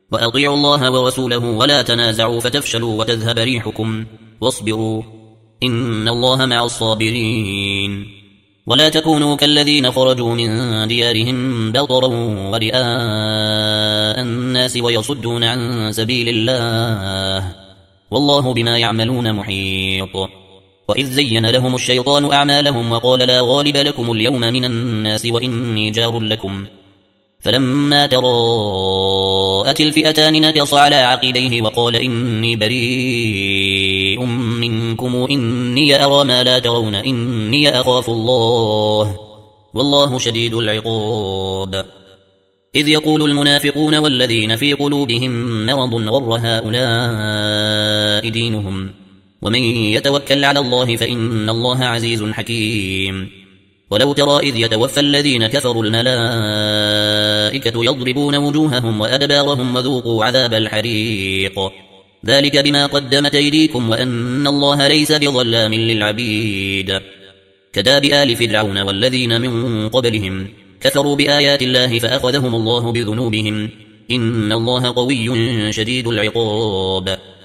وأطيعوا الله ورسوله ولا تنازعوا فتفشلوا وتذهب ريحكم واصبروا إن الله مع الصابرين. ولا تكونوا كالذين خرجوا من ديارهم بطرا ورئاء الناس ويصدون عن سبيل الله والله بما يعملون محيط. وإذ زين لهم الشيطان أعمالهم وقال لا غالب لكم اليوم من الناس وإني جار لكم فلما تراءت الفئتان نكص على عقبيه وقال إني بريء منكم إني أرى ما لا ترون إني أخاف الله والله شديد العقاب. إذ يقول المنافقون والذين في قلوبهم مرض غر هؤلاء دينهم ومن يتوكل على الله فإن الله عزيز حكيم. ولو ترى إذ يتوفى الذين كفروا الملائكة يضربون وجوههم وأدبارهم وذوقوا عذاب الحريق ذلك بما قدمت أيديكم وأن الله ليس بظلام للعبيد. كداب آل فرعون والذين من قبلهم كفروا بآيات الله فأخذهم الله بذنوبهم إن الله قوي شديد العقاب.